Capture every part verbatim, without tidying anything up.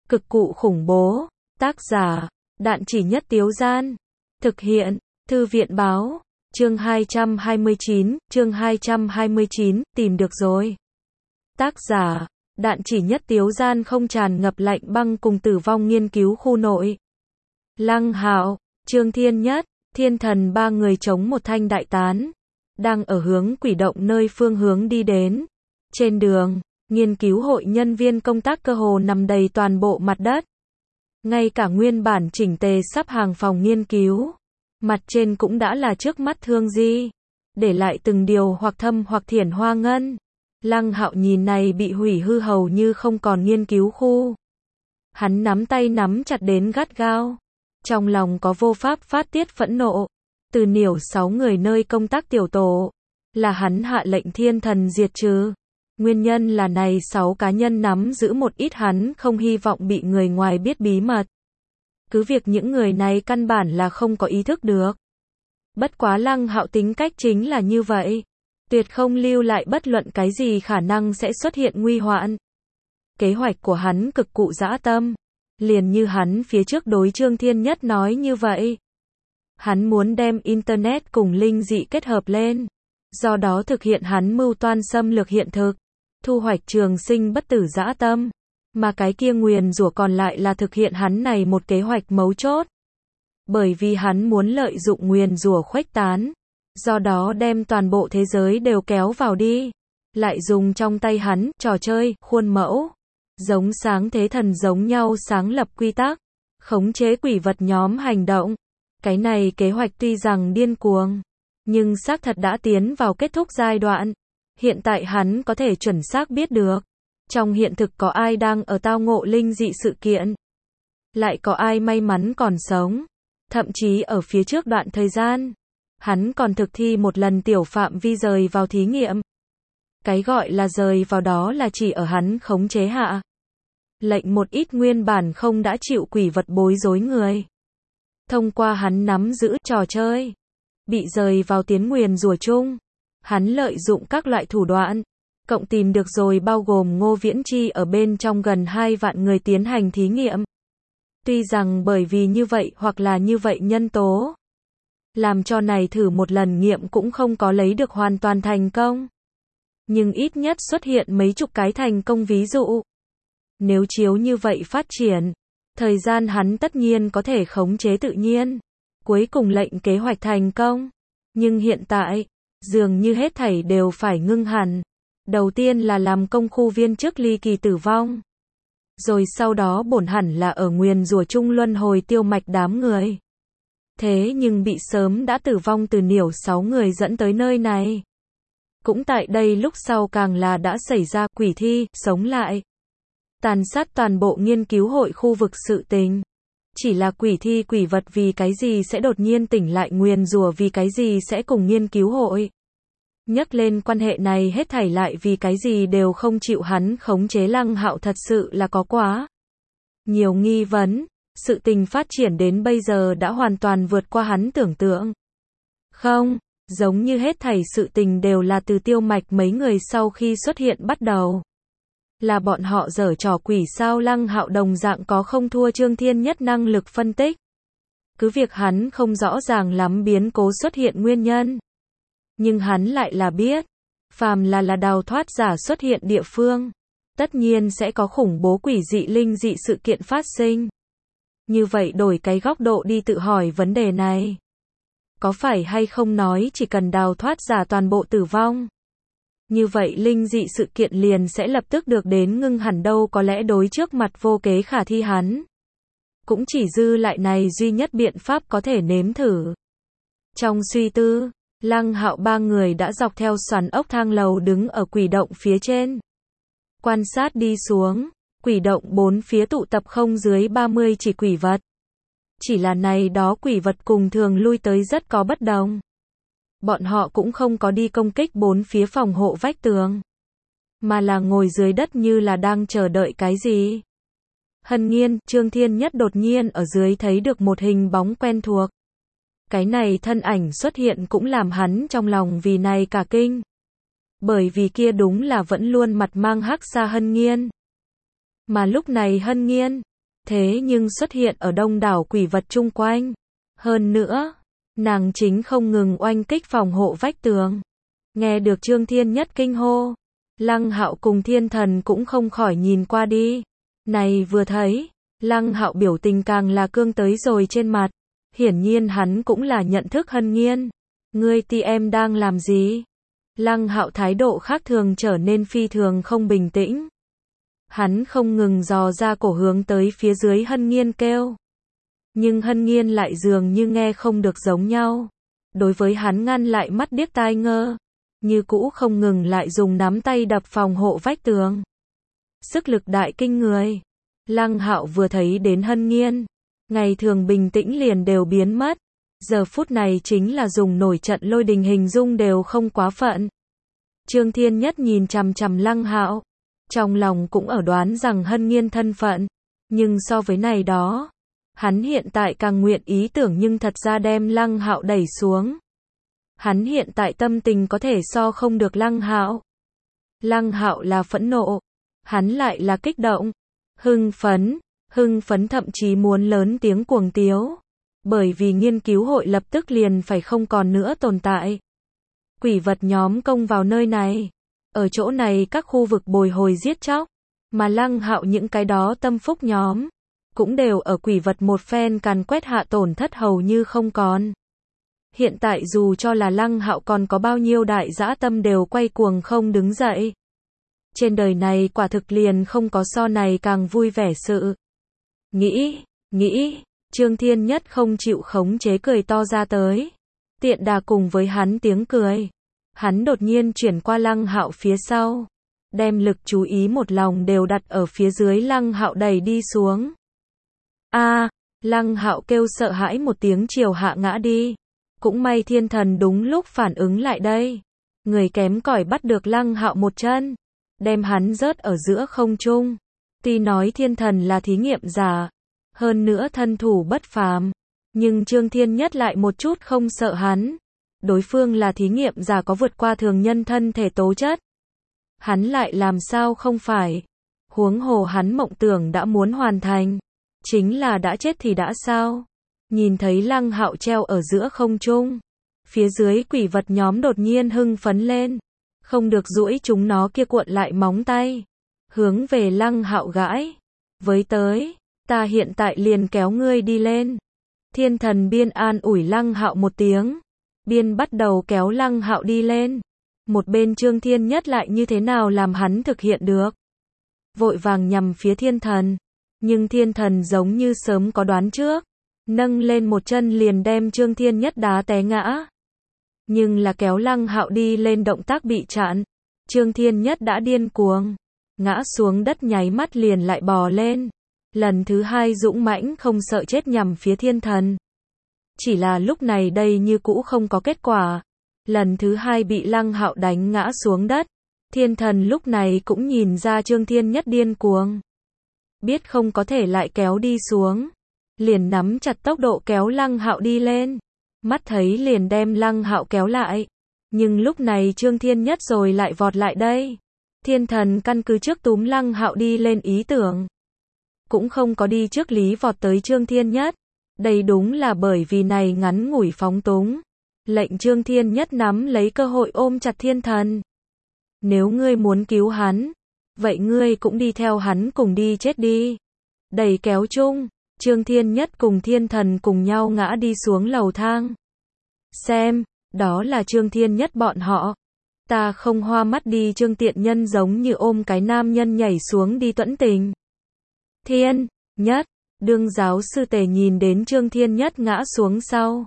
Cực cụ khủng bố. Tác giả, Đạn Chỉ Nhất Tiếu Gian. Thực hiện, Thư viện Báo. Chương hai trăm hai mươi chín, chương hai trăm hai mươi chín, tìm được rồi. Tác giả, Đạn Chỉ Nhất Tiếu Gian. Không tràn ngập lạnh băng cùng tử vong nghiên cứu khu nội. Lăng Hạo, Trương Thiên Nhất, Thiên Thần ba người chống một thanh đại tán, đang ở hướng quỷ động nơi phương hướng đi đến. Trên đường, nghiên cứu hội nhân viên công tác cơ hồ nằm đầy toàn bộ mặt đất. Ngay cả nguyên bản chỉnh tề sắp hàng phòng nghiên cứu, mặt trên cũng đã là trước mắt thương di, để lại từng điều hoặc thâm hoặc thiển hoa ngân. Lăng Hạo nhìn này bị hủy hư hầu như không còn nghiên cứu khu. Hắn nắm tay nắm chặt đến gắt gao. Trong lòng có vô pháp phát tiết phẫn nộ. Từ niểu sáu người nơi công tác tiểu tổ, là hắn hạ lệnh thiên thần diệt trừ. Nguyên nhân là này sáu cá nhân nắm giữ một ít hắn không hy vọng bị người ngoài biết bí mật. Cứ việc những người này căn bản là không có ý thức được. Bất quá Lăng Hạo tính cách chính là như vậy. Tuyệt không lưu lại bất luận cái gì khả năng sẽ xuất hiện nguy hoạn. Kế hoạch của hắn cực cụ dã tâm. Liền như hắn phía trước đối Trương Thiên Nhất nói như vậy. Hắn muốn đem Internet cùng linh dị kết hợp lên. Do đó thực hiện hắn mưu toan xâm lược hiện thực. Thu hoạch trường sinh bất tử dã tâm. Mà cái kia nguyền rủa còn lại là thực hiện hắn này một kế hoạch mấu chốt. Bởi vì hắn muốn lợi dụng nguyền rủa khuếch tán. Do đó đem toàn bộ thế giới đều kéo vào đi. Lại dùng trong tay hắn, trò chơi, khuôn mẫu. Giống sáng thế thần giống nhau sáng lập quy tắc. Khống chế quỷ vật nhóm hành động. Cái này kế hoạch tuy rằng điên cuồng. Nhưng xác thật đã tiến vào kết thúc giai đoạn. Hiện tại hắn có thể chuẩn xác biết được. Trong hiện thực có ai đang ở tao ngộ linh dị sự kiện. Lại có ai may mắn còn sống. Thậm chí ở phía trước đoạn thời gian. Hắn còn thực thi một lần tiểu phạm vi rời vào thí nghiệm. Cái gọi là rời vào đó là chỉ ở hắn khống chế hạ. Lệnh một ít nguyên bản không đã chịu quỷ vật bối rối người. Thông qua hắn nắm giữ trò chơi. Bị rời vào tiến nguyền rủa chung. Hắn lợi dụng các loại thủ đoạn. Cộng tìm được rồi bao gồm Ngô Viễn Chi ở bên trong gần hai vạn người tiến hành thí nghiệm. Tuy rằng bởi vì như vậy hoặc là như vậy nhân tố. Làm cho này thử một lần nghiệm cũng không có lấy được hoàn toàn thành công. Nhưng ít nhất xuất hiện mấy chục cái thành công ví dụ. Nếu chiếu như vậy phát triển, thời gian hắn tất nhiên có thể khống chế tự nhiên. Cuối cùng lệnh kế hoạch thành công. Nhưng hiện tại, dường như hết thảy đều phải ngưng hẳn. Đầu tiên là làm công khu viên chức ly kỳ tử vong. Rồi sau đó bổn hẳn là ở nguyền rủa chung luân hồi tiêu mạch đám người. Thế nhưng bị sớm đã tử vong từ niểu sáu người dẫn tới nơi này. Cũng tại đây lúc sau càng là đã xảy ra quỷ thi, sống lại. Tàn sát toàn bộ nghiên cứu hội khu vực sự tình. Chỉ là quỷ thi quỷ vật vì cái gì sẽ đột nhiên tỉnh lại nguyền rủa vì cái gì sẽ cùng nghiên cứu hội. Nhắc lên quan hệ này hết thảy lại vì cái gì đều không chịu hắn khống chế. Lăng Hạo thật sự là có quá nhiều nghi vấn. Sự tình phát triển đến bây giờ đã hoàn toàn vượt qua hắn tưởng tượng. Không, giống như hết thảy sự tình đều là từ tiêu mạch mấy người sau khi xuất hiện bắt đầu. Là bọn họ giở trò quỷ sao? Lăng Hạo đồng dạng có không thua Trương Thiên Nhất năng lực phân tích. Cứ việc hắn không rõ ràng lắm biến cố xuất hiện nguyên nhân. Nhưng hắn lại là biết. Phàm là là đào thoát giả xuất hiện địa phương. Tất nhiên sẽ có khủng bố quỷ dị linh dị sự kiện phát sinh. Như vậy đổi cái góc độ đi tự hỏi vấn đề này. Có phải hay không nói chỉ cần đào thoát giả toàn bộ tử vong. Như vậy linh dị sự kiện liền sẽ lập tức được đến ngưng hẳn đâu, có lẽ đối trước mặt vô kế khả thi hắn. Cũng chỉ dư lại này duy nhất biện pháp có thể nếm thử. Trong suy tư, Lăng Hạo ba người đã dọc theo xoắn ốc thang lầu đứng ở quỷ động phía trên. Quan sát đi xuống, quỷ động bốn phía tụ tập không dưới ba mươi chỉ quỷ vật. Chỉ là này đó quỷ vật cùng thường lui tới rất có bất đồng. Bọn họ cũng không có đi công kích bốn phía phòng hộ vách tường. Mà là ngồi dưới đất như là đang chờ đợi cái gì. Hân Nhiên, Trương Thiên Nhất đột nhiên ở dưới thấy được một hình bóng quen thuộc. Cái này thân ảnh xuất hiện cũng làm hắn trong lòng vì này cả kinh. Bởi vì kia đúng là vẫn luôn mặt mang hắc xa Hân Nhiên. Mà lúc này Hân Nhiên, thế nhưng xuất hiện ở đông đảo quỷ vật chung quanh. Hơn nữa, nàng chính không ngừng oanh kích phòng hộ vách tường. Nghe được Trương Thiên Nhất kinh hô, Lăng Hạo cùng Thiên Thần cũng không khỏi nhìn qua đi. Này vừa thấy, Lăng Hạo biểu tình càng là cương tới rồi trên mặt. Hiển nhiên hắn cũng là nhận thức Hân Nghiên. Ngươi ti em đang làm gì? Lăng Hạo thái độ khác thường trở nên phi thường không bình tĩnh. Hắn không ngừng dò ra cổ hướng tới phía dưới Hân Nghiên kêu. Nhưng Hân Nghiên lại dường như nghe không được giống nhau. Đối với hắn ngăn lại mắt điếc tai ngơ. Như cũ không ngừng lại dùng nắm tay đập phòng hộ vách tường. Sức lực đại kinh người. Lăng Hạo vừa thấy đến Hân Nghiên, ngày thường bình tĩnh liền đều biến mất. Giờ phút này chính là dùng nổi trận lôi đình hình dung đều không quá phận. Trương Thiên Nhất nhìn chằm chằm Lăng Hạo, trong lòng cũng ở đoán rằng Hân Nghiên thân phận, nhưng so với này đó, hắn hiện tại càng nguyện ý tưởng nhưng thật ra đem Lăng Hạo đẩy xuống. Hắn hiện tại tâm tình có thể so không được Lăng Hạo. Lăng Hạo là phẫn nộ, hắn lại là kích động, hưng phấn, hưng phấn thậm chí muốn lớn tiếng cuồng tiếu. Bởi vì nghiên cứu hội lập tức liền phải không còn nữa tồn tại. Quỷ vật nhóm công vào nơi này. Ở chỗ này các khu vực bồi hồi giết chóc. Mà Lăng Hạo những cái đó tâm phúc nhóm. Cũng đều ở quỷ vật một phen càn quét hạ tổn thất hầu như không còn. Hiện tại dù cho là Lăng Hạo còn có bao nhiêu đại dã tâm đều quay cuồng không đứng dậy. Trên đời này quả thực liền không có so này càng vui vẻ sự. Nghĩ, nghĩ. Trương Thiên Nhất không chịu khống chế cười to ra tới. Tiện đà cùng với hắn tiếng cười. Hắn đột nhiên chuyển qua Lăng Hạo phía sau. Đem lực chú ý một lòng đều đặt ở phía dưới Lăng Hạo đẩy đi xuống. A, Lăng Hạo kêu sợ hãi một tiếng chiều hạ ngã đi. Cũng may Thiên Thần đúng lúc phản ứng lại đây. Người kém cỏi bắt được Lăng Hạo một chân. Đem hắn rớt ở giữa không trung. Tuy nói Thiên Thần là thí nghiệm giả. Hơn nữa thân thủ bất phàm, nhưng Trương Thiên Nhất lại một chút không sợ hắn. Đối phương là thí nghiệm giả có vượt qua thường nhân thân thể tố chất. Hắn lại làm sao không phải. Huống hồ hắn mộng tưởng đã muốn hoàn thành. Chính là đã chết thì đã sao. Nhìn thấy Lăng Hạo treo ở giữa không trung. Phía dưới quỷ vật nhóm đột nhiên hưng phấn lên. Không được duỗi chúng nó kia cuộn lại móng tay. Hướng về Lăng Hạo gãi. Với tới. Ta hiện tại liền kéo ngươi đi lên. Thiên Thần biên an ủi Lăng Hạo một tiếng. Biên bắt đầu kéo Lăng Hạo đi lên. Một bên Trương Thiên Nhất lại như thế nào làm hắn thực hiện được. Vội vàng nhằm phía Thiên Thần. Nhưng Thiên Thần giống như sớm có đoán trước. Nâng lên một chân liền đem Trương Thiên Nhất đá té ngã. Nhưng là kéo Lăng Hạo đi lên động tác bị chặn. Trương Thiên Nhất đã điên cuồng. Ngã xuống đất nháy mắt liền lại bò lên. Lần thứ hai dũng mãnh không sợ chết nhằm phía Thiên Thần. Chỉ là lúc này đây như cũ không có kết quả. Lần thứ hai bị Lăng Hạo đánh ngã xuống đất. Thiên Thần lúc này cũng nhìn ra Trương Thiên Nhất điên cuồng. Biết không có thể lại kéo đi xuống. Liền nắm chặt tốc độ kéo Lăng Hạo đi lên. Mắt thấy liền đem Lăng Hạo kéo lại. Nhưng lúc này Trương Thiên Nhất rồi lại vọt lại đây. Thiên Thần căn cứ trước túm Lăng Hạo đi lên ý tưởng. Cũng không có đi trước lý vọt tới Trương Thiên Nhất. Đây đúng là bởi vì này ngắn ngủi phóng túng. Lệnh Trương Thiên Nhất nắm lấy cơ hội ôm chặt Thiên Thần. Nếu ngươi muốn cứu hắn, vậy ngươi cũng đi theo hắn cùng đi chết đi. Đẩy kéo chung, Trương Thiên Nhất cùng Thiên Thần cùng nhau ngã đi xuống lầu thang. Xem, đó là Trương Thiên Nhất bọn họ. Ta không hoa mắt đi Trương Tiện Nhân giống như ôm cái nam nhân nhảy xuống đi tuẫn tình. Thiên Nhất, đương giáo sư Tề nhìn đến Trương Thiên Nhất ngã xuống sau.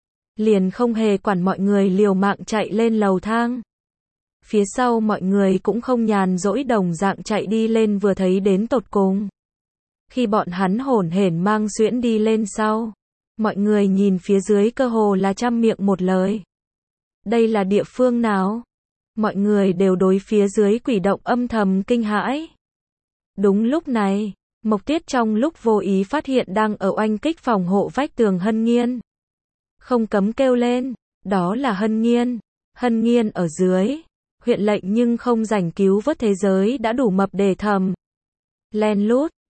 Liền không hề quản mọi người liều mạng chạy lên lầu thang. Phía sau mọi người cũng không nhàn rỗi đồng dạng chạy đi lên vừa thấy đến tột cùng. Khi bọn hắn hổn hển mang xuyễn đi lên sau. Mọi người nhìn phía dưới cơ hồ là trăm miệng một lời. Đây là địa phương nào? Mọi người đều đối phía dưới quỷ động âm thầm kinh hãi. Đúng lúc này, Mộc Tiết trong lúc vô ý phát hiện đang ở oanh kích phòng hộ vách tường Hân Nghiên. Không cấm kêu lên, đó là Hân Nghiên. Hân Nghiên ở dưới, huyện lệnh nhưng không rảnh cứu vớt thế giới đã đủ mập để thầm. Len lút,